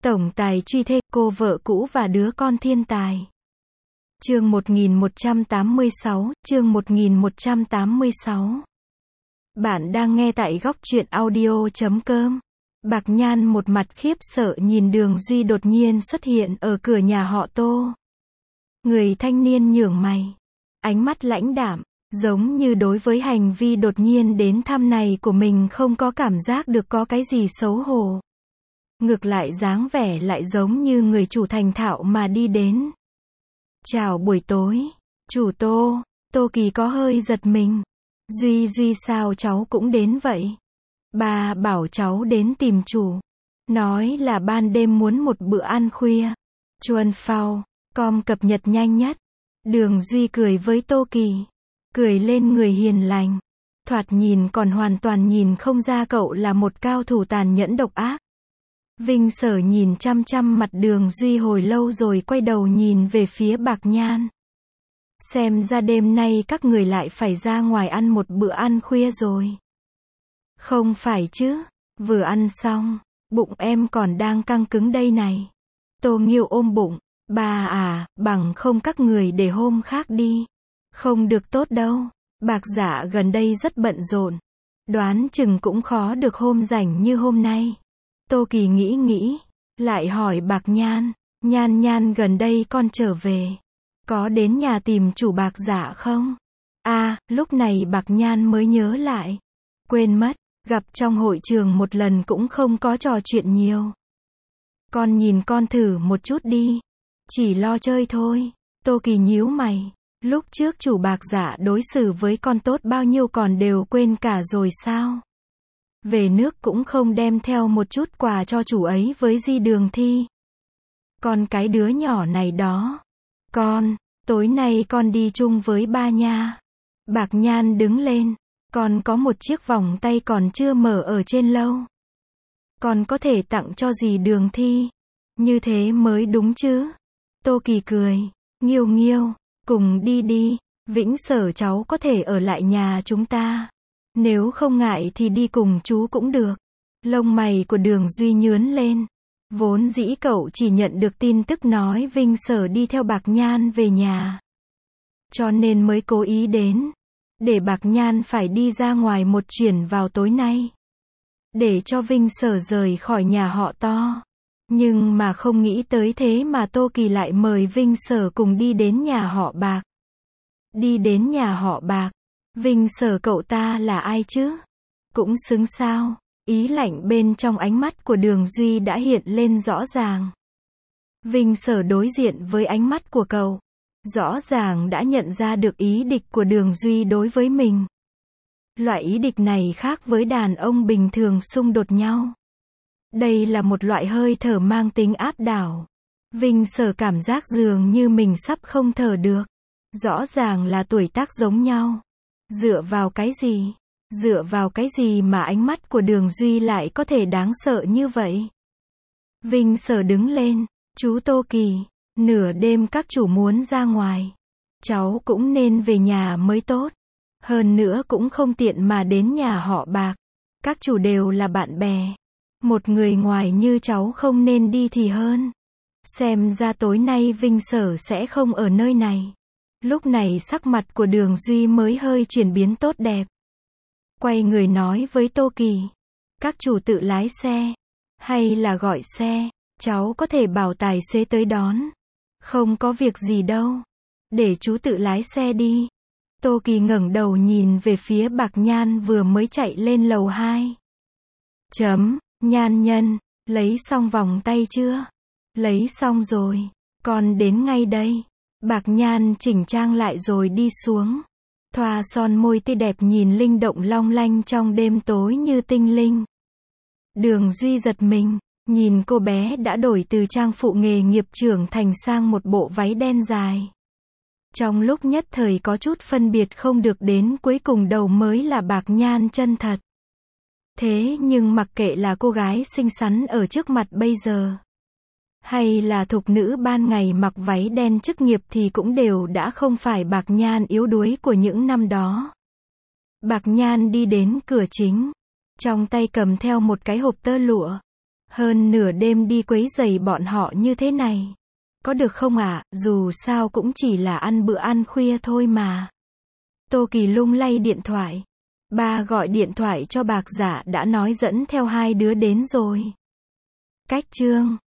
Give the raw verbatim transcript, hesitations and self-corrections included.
Tổng tài truy thê, cô vợ cũ và đứa con thiên tài. Chương một nghìn một trăm tám mươi sáu, chương một nghìn một trăm tám mươi sáu. Bạn đang nghe tại góc truyện audio chấm com. Bạc Nhan một mặt khiếp sợ nhìn Đường Duy đột nhiên xuất hiện ở cửa nhà họ Tô. Người thanh niên nhướng mày, ánh mắt lãnh đạm, giống như đối với hành vi đột nhiên đến thăm này của mình không có cảm giác được có cái gì xấu hổ. Ngược lại dáng vẻ lại giống như người chủ thành thạo mà đi đến. Chào buổi tối, chủ Tô. Tô Kỳ có hơi giật mình. Duy Duy sao cháu cũng đến vậy? Bà bảo cháu đến tìm chủ. Nói là ban đêm muốn một bữa ăn khuya. Chuan phao, com cập nhật nhanh nhất. Đường Duy cười với Tô Kỳ. Cười lên người hiền lành. Thoạt nhìn còn hoàn toàn nhìn không ra cậu là một cao thủ tàn nhẫn độc ác. Vinh Sở nhìn chăm chăm mặt Đường Duy hồi lâu rồi quay đầu nhìn về phía Bạc Nhan. Xem ra đêm nay các người lại phải ra ngoài ăn một bữa ăn khuya rồi. Không phải chứ, vừa ăn xong, bụng em còn đang căng cứng đây này. Tô Nghiêu ôm bụng, bà à, bằng không các người để hôm khác đi. Không được tốt đâu, Bạc Dạ gần đây rất bận rộn. Đoán chừng cũng khó được hôm rảnh như hôm nay. Tô Kỳ nghĩ nghĩ, lại hỏi Bạc Nhan, Nhan Nhan gần đây con trở về, có đến nhà tìm chủ Bạc Dạ không? À, lúc này Bạc Nhan mới nhớ lại, quên mất, gặp trong hội trường một lần cũng không có trò chuyện nhiều. Con nhìn con thử một chút đi, chỉ lo chơi thôi. Tô Kỳ nhíu mày, lúc trước chủ Bạc Dạ đối xử với con tốt bao nhiêu còn đều quên cả rồi sao? Về nước cũng không đem theo một chút quà cho chủ ấy với Di Đường Thi. Con cái đứa nhỏ này đó. Con, tối nay con đi chung với ba nha. Bạc Nhan đứng lên. Con có một chiếc vòng tay còn chưa mở ở trên lâu. Con có thể tặng cho Di Đường Thi. Như thế mới đúng chứ. Tô Kỳ cười. Nghiêu Nghiêu, cùng đi đi. Vĩnh Sở cháu có thể ở lại nhà chúng ta. Nếu không ngại thì đi cùng chú cũng được. Lông mày của Đường Duy nhướn lên. Vốn dĩ cậu chỉ nhận được tin tức nói Vinh Sở đi theo Bạc Nhan về nhà. Cho nên mới cố ý đến. Để Bạc Nhan phải đi ra ngoài một chuyến vào tối nay. Để cho Vinh Sở rời khỏi nhà họ To. Nhưng mà không nghĩ tới thế mà Tô Kỳ lại mời Vinh Sở cùng đi đến nhà họ Bạc. Đi đến nhà họ Bạc. Vinh Sở cậu ta là ai chứ? Cũng xứng sao? Ý lạnh bên trong ánh mắt của Đường Duy đã hiện lên rõ ràng. Vinh Sở đối diện với ánh mắt của cậu. Rõ ràng đã nhận ra được ý địch của Đường Duy đối với mình. Loại ý địch này khác với đàn ông bình thường xung đột nhau. Đây là một loại hơi thở mang tính áp đảo. Vinh Sở cảm giác dường như mình sắp không thở được. Rõ ràng là tuổi tác giống nhau. Dựa vào cái gì? Dựa vào cái gì mà ánh mắt của Đường Duy lại có thể đáng sợ như vậy? Vinh Sở đứng lên, chú Tô Kỳ, nửa đêm các chủ muốn ra ngoài. Cháu cũng nên về nhà mới tốt. Hơn nữa cũng không tiện mà đến nhà họ Bạc. Các chủ đều là bạn bè. Một người ngoài như cháu không nên đi thì hơn. Xem ra tối nay Vinh Sở sẽ không ở nơi này. Lúc này sắc mặt của Đường Duy mới hơi chuyển biến tốt đẹp. Quay người nói với Tô Kỳ. Các chủ tự lái xe. Hay là gọi xe. Cháu có thể bảo tài xế tới đón. Không có việc gì đâu. Để chú tự lái xe đi. Tô Kỳ ngẩng đầu nhìn về phía Bạc Nhan vừa mới chạy lên lầu hai. Chấm, Nhan nhân, lấy xong vòng tay chưa? Lấy xong rồi. Con đến ngay đây. Bạc Nhan chỉnh trang lại rồi đi xuống. Thoa son môi tươi đẹp nhìn linh động long lanh trong đêm tối như tinh linh. Đường Duy giật mình, nhìn cô bé đã đổi từ trang phụ nghề nghiệp trưởng thành sang một bộ váy đen dài. Trong lúc nhất thời có chút phân biệt không được đến cuối cùng đầu mới là Bạc Nhan chân thật. Thế nhưng mặc kệ là cô gái xinh xắn ở trước mặt bây giờ. Hay là thục nữ ban ngày mặc váy đen chức nghiệp thì cũng đều đã không phải Bạc Nhan yếu đuối của những năm đó. Bạc Nhan đi đến cửa chính. Trong tay cầm theo một cái hộp tơ lụa. Hơn nửa đêm đi quấy rầy bọn họ như thế này. Có được không ạ, à? Dù sao cũng chỉ là ăn bữa ăn khuya thôi mà. Tô Kỳ lung lay điện thoại. Ba gọi điện thoại cho Bạc Giả đã nói dẫn theo hai đứa đến rồi. Cách chương